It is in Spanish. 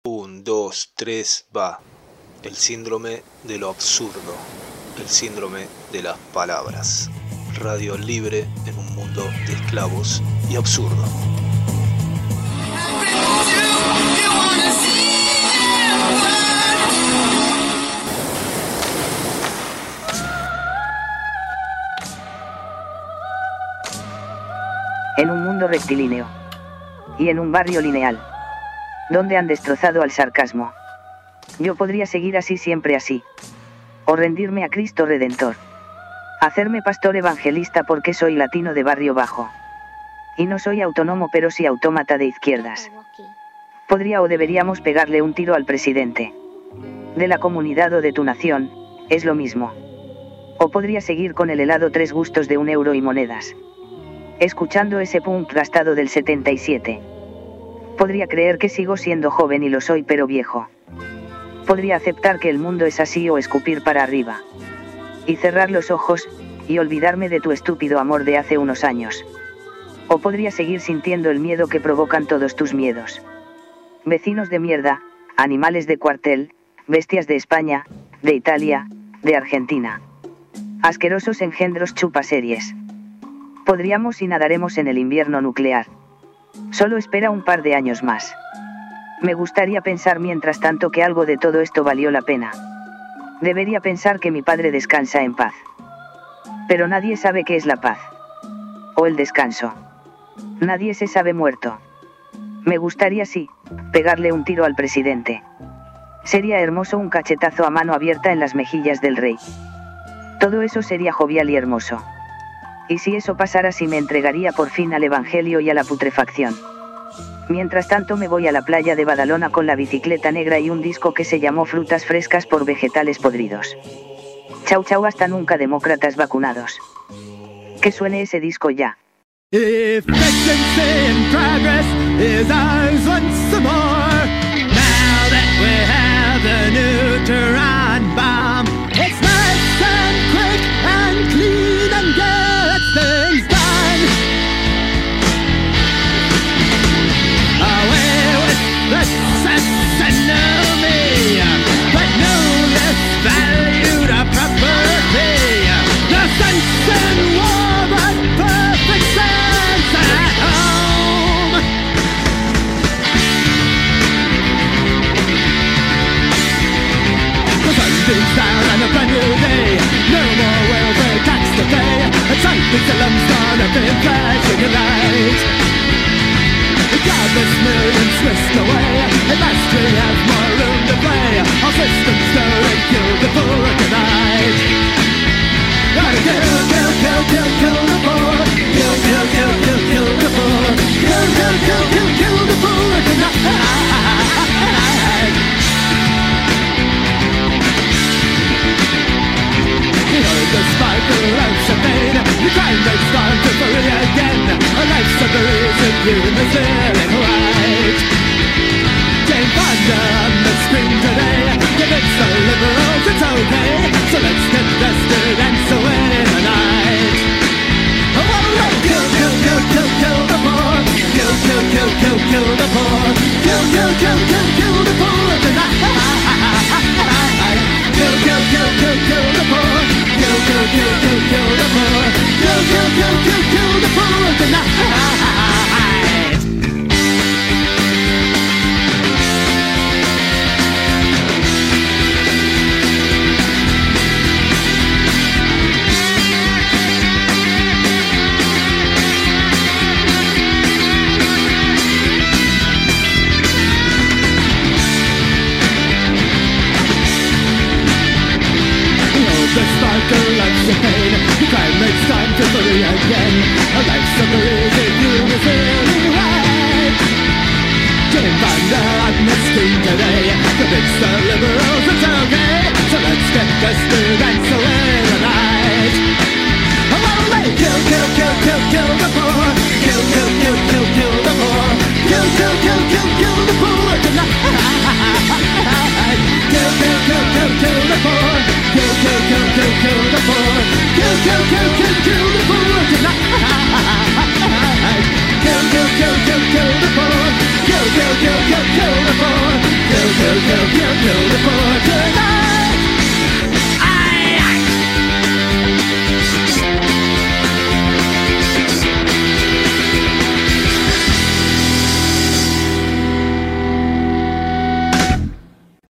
1, 2, 3, va. El síndrome de lo absurdo. El síndrome de las palabras. Radio libre en un mundo de esclavos y absurdo. En un mundo rectilíneo. Y en un barrio lineal. Donde han destrozado al sarcasmo. Yo podría seguir así, siempre así. O rendirme a Cristo Redentor. Hacerme pastor evangelista porque soy latino de barrio bajo. Y no soy autónomo, pero sí autómata de izquierdas. Podría o deberíamos pegarle un tiro al presidente. De la comunidad o de tu nación, es lo mismo. O podría seguir con el helado 3 gustos de €1 y monedas. Escuchando ese punk gastado del 77. Podría creer que sigo siendo joven y lo soy, pero viejo. Podría aceptar que el mundo es así o escupir para arriba. Y cerrar los ojos, y olvidarme de tu estúpido amor de hace unos años. O podría seguir sintiendo el miedo que provocan todos tus miedos. Vecinos de mierda, animales de cuartel, bestias de España, de Italia, de Argentina. Asquerosos engendros chupaseries. Podríamos y nadaremos en el invierno nuclear. Solo espera un par de años más. Me gustaría pensar mientras tanto que algo de todo esto valió la pena. Debería pensar que mi padre descansa en paz. Pero nadie sabe qué es la paz. O el descanso. Nadie se sabe muerto. Me gustaría, sí, pegarle un tiro al presidente. Sería hermoso un cachetazo a mano abierta en las mejillas del rey. Todo eso sería jovial y hermoso. Y si eso pasara, sí me entregaría por fin al evangelio y a la putrefacción. Mientras tanto me voy a la playa de Badalona con la bicicleta negra y un disco que se llamó Frutas frescas por vegetales podridos. Chau chau, hasta nunca, demócratas vacunados. Que suene ese disco ya. Efficiency in progress is ours once more. Now that we have the neutron bomb, it's nice and quick and clean and gets things done. Away with the sense and know me, but no less valued a property. The sense in war, but perfect sense at home. The sun beams down on a brand new day. No more welfare tax to pay. A trumpet alarm's gonna be flashing a light. The godless millions whisked away. At last we have more room to play. Our systems go and kill the poor tonight. Gotta kill, kill, kill, kill, kill the poor. Kill, kill, kill, kill, kill the poor. Kill, kill, kill, kill, kill the poor tonight. You know the sparkle of champagne. The crime that's gone to free again. A life's a reason you are feeling right. Jane Fonda on the screen today. Convince the liberals it's okay. So let's get vested and so in the night. Oh, kill, kill, kill, kill, kill the poor. Kill, kill, kill, kill, kill the poor. Kill, kill, kill, kill, kill the poor tonight. Kill, kill, kill, kill, kill the poor. Kill, kill, kill, kill, kill the poor. Kill, kill, kill, kill, kill the poor tonight. The sparkle of champagne. The crime makes time to free again. A life's a breezy, you are feeling right. Jane Fonda on the screen today. Convince the liberals it's okay. So let's get vested and so in the night. Oh, kill, kill, kill, kill, kill the poor. Kill, kill, kill, kill, kill the poor. Kill, kill, kill, kill, kill the poor tonight. Kill, kill, kill, kill, kill the poor. Kill, kill, kill, kill, kill the poor. Kill, kill, kill, kill, kill the poor tonight. Kill, kill, kill, kill, kill the poor. Kill, kill, kill, kill, kill the poor. Kill, kill, kill, kill, kill the